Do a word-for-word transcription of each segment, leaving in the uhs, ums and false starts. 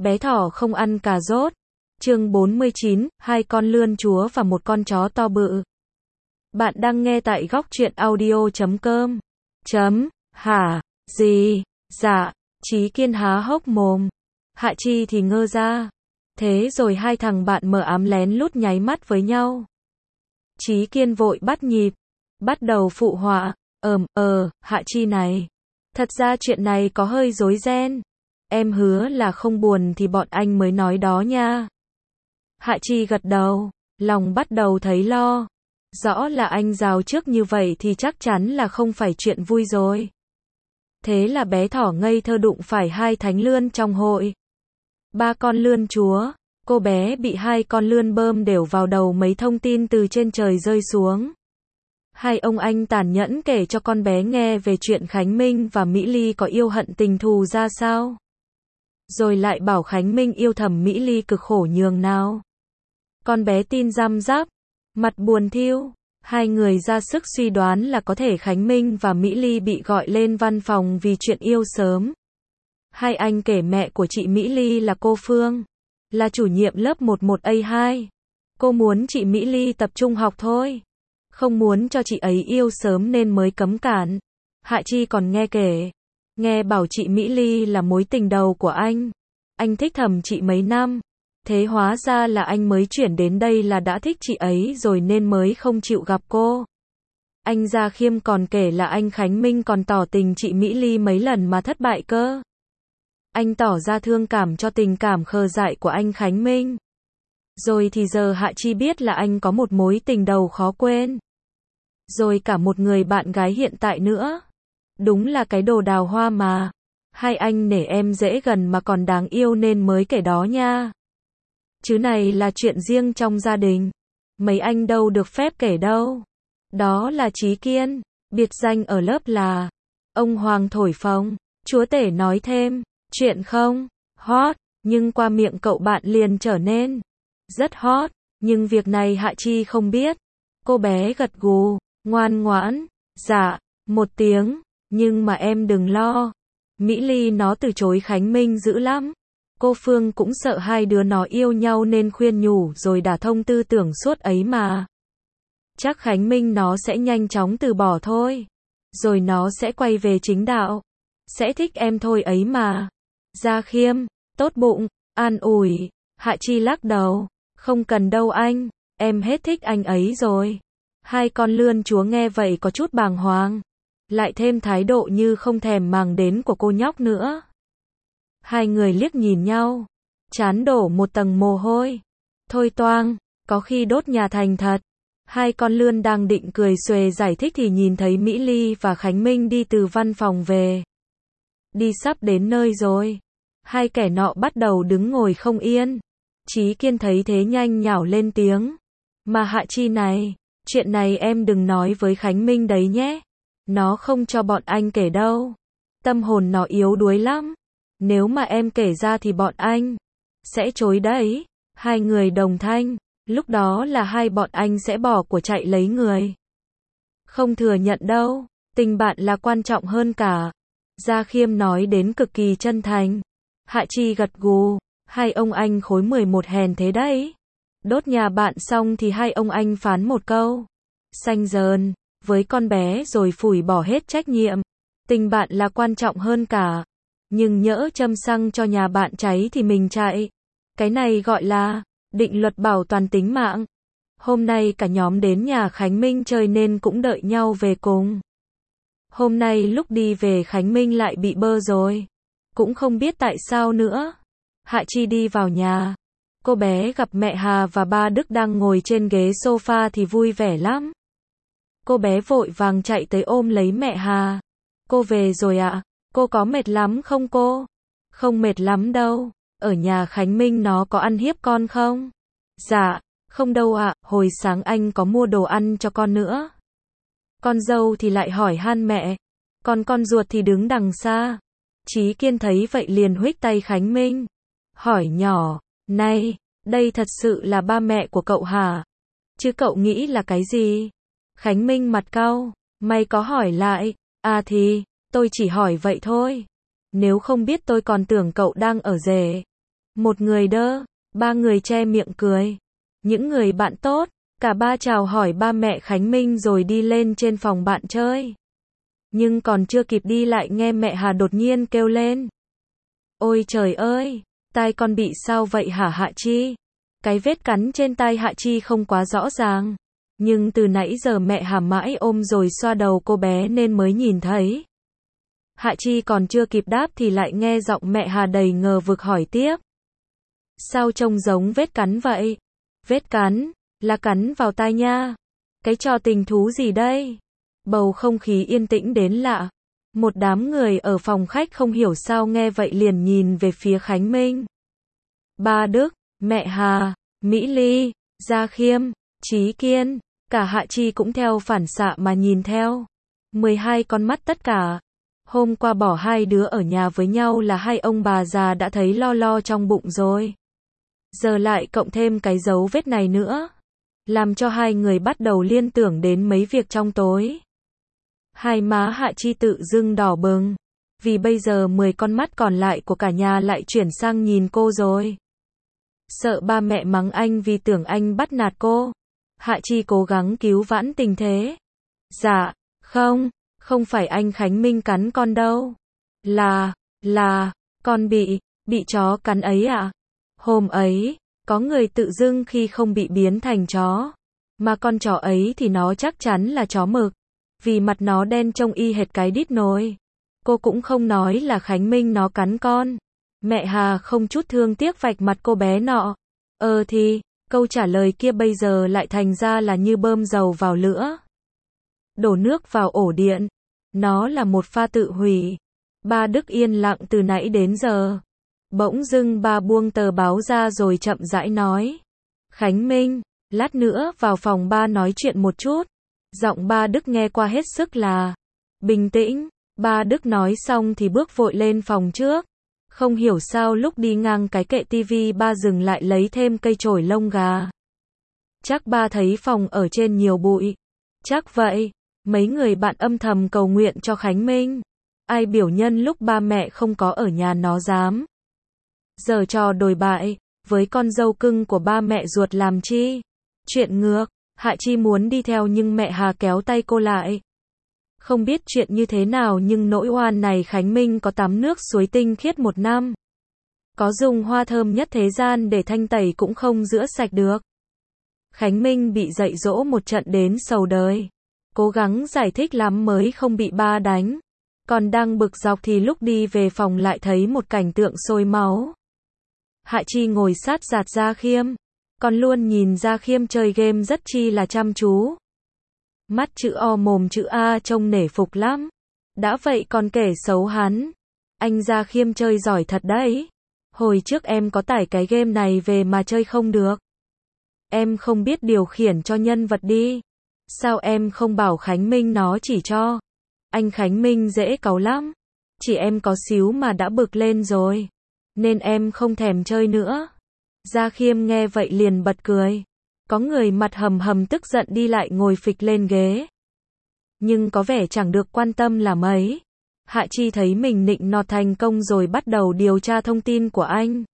Bé thỏ không ăn cà rốt. Chương bốn mươi chín, hai con lươn chúa và một con chó to bự. Bạn đang nghe tại góc truyện audio chấm com. Chấm, hả, gì, dạ, Chí Kiên há hốc mồm. Hạ Chi thì ngơ ra. Thế rồi hai thằng bạn mở ám lén lút nháy mắt với nhau. Chí Kiên vội bắt nhịp, bắt đầu phụ họa, ờm, ờ, Hạ Chi này. Thật ra chuyện này có hơi rối ren. Em hứa là không buồn thì bọn anh mới nói đó nha. Hạ Chi gật đầu, lòng bắt đầu thấy lo. Rõ là anh rào trước như vậy thì chắc chắn là không phải chuyện vui rồi. Thế là bé thỏ ngây thơ đụng phải hai thánh lươn trong hội. Ba con lươn chúa, cô bé bị hai con lươn bơm đều vào đầu mấy thông tin từ trên trời rơi xuống. Hai ông anh tàn nhẫn kể cho con bé nghe về chuyện Khánh Minh và Mỹ Ly có yêu hận tình thù ra sao. Rồi lại bảo Khánh Minh yêu thầm Mỹ Ly cực khổ nhường nào. Con bé tin răm rắp, mặt buồn thiu. Hai người ra sức suy đoán là có thể Khánh Minh và Mỹ Ly bị gọi lên văn phòng vì chuyện yêu sớm. Hai anh kể mẹ của chị Mỹ Ly là cô Phương, là chủ nhiệm lớp một một A hai. Cô muốn chị Mỹ Ly tập trung học thôi, không muốn cho chị ấy yêu sớm nên mới cấm cản. Hạ Chi còn nghe kể, nghe bảo chị Mỹ Ly là mối tình đầu của anh. Anh thích thầm chị mấy năm. Thế hóa ra là anh mới chuyển đến đây là đã thích chị ấy rồi nên mới không chịu gặp cô. Anh Gia Khiêm còn kể là anh Khánh Minh còn tỏ tình chị Mỹ Ly mấy lần mà thất bại cơ. Anh tỏ ra thương cảm cho tình cảm khờ dại của anh Khánh Minh. Rồi thì giờ Hạ Chi biết là anh có một mối tình đầu khó quên. Rồi cả một người bạn gái hiện tại nữa. Đúng là cái đồ đào hoa mà. Hai anh nể em dễ gần mà còn đáng yêu nên mới kể đó nha. Chứ này là chuyện riêng trong gia đình. Mấy anh đâu được phép kể đâu. Đó là Chí Kiên, biệt danh ở lớp là ông Hoàng thổi phồng. Chúa tể nói thêm, chuyện không hot, nhưng qua miệng cậu bạn liền trở nên rất hot. Nhưng việc này Hạ Chi không biết. Cô bé gật gù, ngoan ngoãn, dạ, một tiếng. Nhưng mà em đừng lo. Mỹ Ly nó từ chối Khánh Minh dữ lắm. Cô Phương cũng sợ hai đứa nó yêu nhau nên khuyên nhủ rồi đả thông tư tưởng suốt ấy mà. Chắc Khánh Minh nó sẽ nhanh chóng từ bỏ thôi. Rồi nó sẽ quay về chính đạo. Sẽ thích em thôi ấy mà. Gia Khiêm, tốt bụng, an ủi. Hạ Chi lắc đầu. Không cần đâu anh, em hết thích anh ấy rồi. Hai con lươn chúa nghe vậy có chút bàng hoàng. Lại thêm thái độ như không thèm màng đến của cô nhóc nữa. Hai người liếc nhìn nhau, trán đổ một tầng mồ hôi. Thôi toang, có khi đốt nhà thành thật. Hai con lươn đang định cười xuề giải thích thì nhìn thấy Mỹ Ly và Khánh Minh đi từ văn phòng về. Đi sắp đến nơi rồi. Hai kẻ nọ bắt đầu đứng ngồi không yên. Chí Kiên thấy thế nhanh nhảu lên tiếng. Mà Hạ Chi này, chuyện này em đừng nói với Khánh Minh đấy nhé. Nó không cho bọn anh kể đâu. Tâm hồn nó yếu đuối lắm. Nếu mà em kể ra thì bọn anh sẽ chối đấy. Hai người đồng thanh. Lúc đó là hai bọn anh sẽ bỏ của chạy lấy người. Không thừa nhận đâu. Tình bạn là quan trọng hơn cả. Gia Khiêm nói đến cực kỳ chân thành. Hạ Chi gật gù. Hai ông anh khối mười một hèn thế đấy. Đốt nhà bạn xong thì hai ông anh phán một câu xanh dờn với con bé rồi phủi bỏ hết trách nhiệm. Tình bạn là quan trọng hơn cả. Nhưng nhỡ châm xăng cho nhà bạn cháy thì mình chạy. Cái này gọi là định luật bảo toàn tính mạng. Hôm nay cả nhóm đến nhà Khánh Minh chơi nên cũng đợi nhau về cùng. Hôm nay lúc đi về Khánh Minh lại bị bơ rồi. Cũng không biết tại sao nữa. Hạ Chi đi vào nhà. Cô bé gặp mẹ Hà và ba Đức đang ngồi trên ghế sofa thì vui vẻ lắm. Cô bé vội vàng chạy tới ôm lấy mẹ Hà. Cô về rồi ạ? À? Cô có mệt lắm không cô? Không mệt lắm đâu. Ở nhà Khánh Minh nó có ăn hiếp con không? Dạ, không đâu ạ, à. Hồi sáng anh có mua đồ ăn cho con nữa. Con dâu thì lại hỏi han mẹ. Còn con ruột thì đứng đằng xa. Chí Kiên thấy vậy liền huých tay Khánh Minh. Hỏi nhỏ, này, đây thật sự là ba mẹ của cậu hả? Chứ cậu nghĩ là cái gì? Khánh Minh mặt cau, mày có hỏi lại, à thì, tôi chỉ hỏi vậy thôi. Nếu không biết tôi còn tưởng cậu đang ở rể. Một người đơ, ba người che miệng cười. Những người bạn tốt, cả ba chào hỏi ba mẹ Khánh Minh rồi đi lên trên phòng bạn chơi. Nhưng còn chưa kịp đi lại nghe mẹ Hà đột nhiên kêu lên. Ôi trời ơi, tai con bị sao vậy hả Hạ Chi? Cái vết cắn trên tai Hạ Chi không quá rõ ràng. Nhưng từ nãy giờ mẹ Hà mãi ôm rồi xoa đầu cô bé nên mới nhìn thấy. Hạ Chi còn chưa kịp đáp thì lại nghe giọng mẹ Hà đầy ngờ vực hỏi tiếp. Sao trông giống vết cắn vậy? Vết cắn, là cắn vào tai nha. Cái trò tình thú gì đây? Bầu không khí yên tĩnh đến lạ. Một đám người ở phòng khách không hiểu sao nghe vậy liền nhìn về phía Khánh Minh. Ba Đức, mẹ Hà, Mỹ Ly, Gia Khiêm, Trí Kiên, cả Hạ Chi cũng theo phản xạ mà nhìn theo. mười hai con mắt tất cả. Hôm qua bỏ hai đứa ở nhà với nhau là hai ông bà già đã thấy lo lo trong bụng rồi. Giờ lại cộng thêm cái dấu vết này nữa. Làm cho hai người bắt đầu liên tưởng đến mấy việc trong tối. Hai má Hạ Chi tự dưng đỏ bừng. Vì bây giờ mười con mắt còn lại của cả nhà lại chuyển sang nhìn cô rồi. Sợ ba mẹ mắng anh vì tưởng anh bắt nạt cô. Hạ Chi cố gắng cứu vãn tình thế. Dạ, không, không phải anh Khánh Minh cắn con đâu. Là, là, con bị, bị chó cắn ấy ạ. À? Hôm ấy, có người tự dưng khi không bị biến thành chó. Mà con chó ấy thì nó chắc chắn là chó mực. Vì mặt nó đen trông y hệt cái đít nồi. Cô cũng không nói là Khánh Minh nó cắn con. Mẹ Hà không chút thương tiếc vạch mặt cô bé nọ. Ờ thì, câu trả lời kia bây giờ lại thành ra là như bơm dầu vào lửa. Đổ nước vào ổ điện. Nó là một pha tự hủy. Ba Đức yên lặng từ nãy đến giờ. Bỗng dưng ba buông tờ báo ra rồi chậm rãi nói. Khánh Minh, lát nữa vào phòng ba nói chuyện một chút. Giọng ba Đức nghe qua hết sức là bình tĩnh. Ba Đức nói xong thì bước vội lên phòng trước. Không hiểu sao lúc đi ngang cái kệ tivi ba dừng lại lấy thêm cây chổi lông gà. Chắc ba thấy phòng ở trên nhiều bụi. Chắc vậy. Mấy người bạn âm thầm cầu nguyện cho Khánh Minh. Ai biểu nhân lúc ba mẹ không có ở nhà nó dám. Giờ trò đồi bại, với con dâu cưng của ba mẹ ruột làm chi? Chuyện ngược, Hạ Chi muốn đi theo nhưng mẹ Hà kéo tay cô lại. Không biết chuyện như thế nào nhưng nỗi oan này Khánh Minh có tắm nước suối tinh khiết một năm. Có dùng hoa thơm nhất thế gian để thanh tẩy cũng không rửa sạch được. Khánh Minh bị dạy dỗ một trận đến sầu đời. Cố gắng giải thích lắm mới không bị ba đánh. Còn đang bực dọc thì lúc đi về phòng lại thấy một cảnh tượng sôi máu. Hạ Chi ngồi sát giạt Gia Khiêm. Còn luôn nhìn Gia Khiêm chơi game rất chi là chăm chú. Mắt chữ O mồm chữ A trông nể phục lắm. Đã vậy còn kể xấu hắn. Anh Gia Khiêm chơi giỏi thật đấy. Hồi trước em có tải cái game này về mà chơi không được. Em không biết điều khiển cho nhân vật đi. Sao em không bảo Khánh Minh nó chỉ cho. Anh Khánh Minh dễ cáu lắm. Chỉ em có xíu mà đã bực lên rồi. Nên em không thèm chơi nữa. Gia Khiêm nghe vậy liền bật cười. Có người mặt hầm hầm tức giận đi lại ngồi phịch lên ghế. Nhưng có vẻ chẳng được quan tâm là mấy. Hạ Chi thấy mình nịnh nọt thành công rồi bắt đầu điều tra thông tin của anh.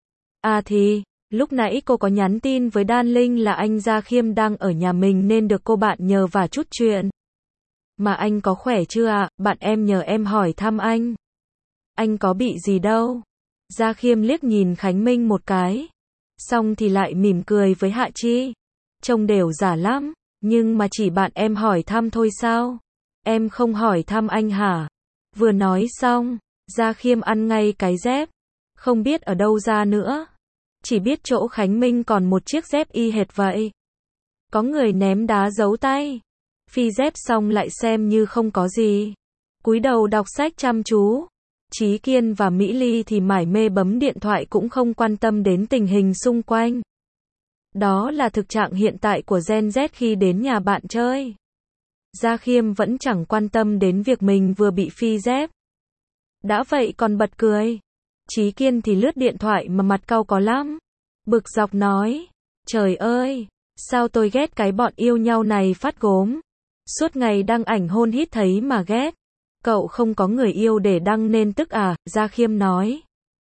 À thì, lúc nãy cô có nhắn tin với Đan Linh là anh Gia Khiêm đang ở nhà mình nên được cô bạn nhờ vả chút chuyện. Mà anh có khỏe chưa ạ? Bạn em nhờ em hỏi thăm anh. Anh có bị gì đâu. Gia Khiêm liếc nhìn Khánh Minh một cái. Xong thì lại mỉm cười với Hạ Chi. Trông đều giả lắm. Nhưng mà chỉ bạn em hỏi thăm thôi sao? Em không hỏi thăm anh hả? Vừa nói xong, Gia Khiêm ăn ngay cái dép. Không biết ở đâu ra nữa. Chỉ biết chỗ Khánh Minh còn một chiếc dép y hệt vậy. Có người ném đá giấu tay. Phi dép xong lại xem như không có gì. Cúi đầu đọc sách chăm chú. Trí Kiên và Mỹ Ly thì mải mê bấm điện thoại cũng không quan tâm đến tình hình xung quanh. Đó là thực trạng hiện tại của Gen Z khi đến nhà bạn chơi. Gia Khiêm vẫn chẳng quan tâm đến việc mình vừa bị phi dép. Đã vậy còn bật cười. Trí Kiên thì lướt điện thoại mà mặt cau có lắm. Bực dọc nói. Trời ơi, sao tôi ghét cái bọn yêu nhau này phát gốm. Suốt ngày đăng ảnh hôn hít thấy mà ghét. Cậu không có người yêu để đăng nên tức à, Gia Khiêm nói.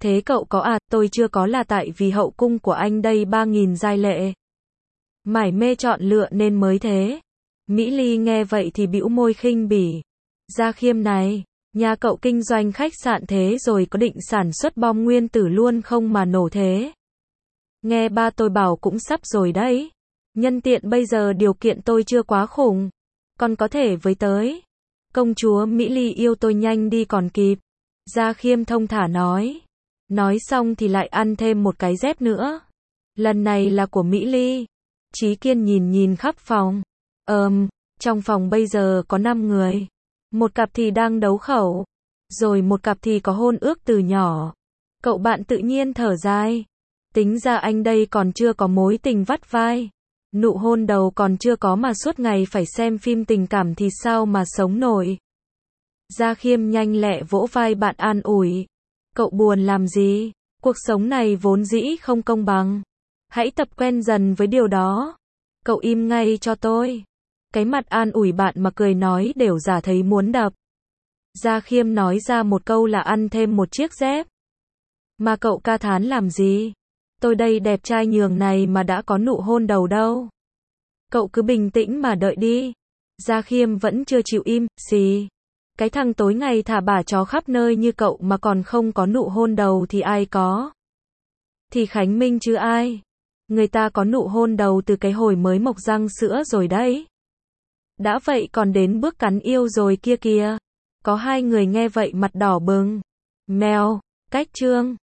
Thế cậu có à, tôi chưa có là tại vì hậu cung của anh đây ba nghìn giai lệ. Mải mê chọn lựa nên mới thế. Mỹ Ly nghe vậy thì bĩu môi khinh bỉ. Gia Khiêm này, nhà cậu kinh doanh khách sạn thế rồi có định sản xuất bom nguyên tử luôn không mà nổ thế? Nghe ba tôi bảo cũng sắp rồi đấy. Nhân tiện bây giờ điều kiện tôi chưa quá khủng. Còn có thể với tới. Công chúa Mỹ Ly yêu tôi nhanh đi còn kịp. Gia Khiêm thông thả nói. Nói xong thì lại ăn thêm một cái dép nữa. Lần này là của Mỹ Ly. Trí Kiên nhìn nhìn khắp phòng. Ờm, trong phòng bây giờ có năm người. Một cặp thì đang đấu khẩu. Rồi một cặp thì có hôn ước từ nhỏ. Cậu bạn tự nhiên thở dài. Tính ra anh đây còn chưa có mối tình vắt vai. Nụ hôn đầu còn chưa có mà suốt ngày phải xem phim tình cảm thì sao mà sống nổi. Gia Khiêm nhanh lẹ vỗ vai bạn an ủi. Cậu buồn làm gì? Cuộc sống này vốn dĩ không công bằng. Hãy tập quen dần với điều đó. Cậu im ngay cho tôi. Cái mặt an ủi bạn mà cười nói đều giả thấy muốn đập. Gia Khiêm nói ra một câu là ăn thêm một chiếc dép. Mà cậu ca thán làm gì? Tôi đây đẹp trai nhường này mà đã có nụ hôn đầu đâu. Cậu cứ bình tĩnh mà đợi đi. Gia Khiêm vẫn chưa chịu im, xì. Cái thằng tối ngày thả bả chó khắp nơi như cậu mà còn không có nụ hôn đầu thì ai có? Thì Khánh Minh chứ ai? Người ta có nụ hôn đầu từ cái hồi mới mọc răng sữa rồi đấy. Đã vậy còn đến bước cắn yêu rồi kia kìa. Có hai người nghe vậy mặt đỏ bừng. Mèo, cách chương.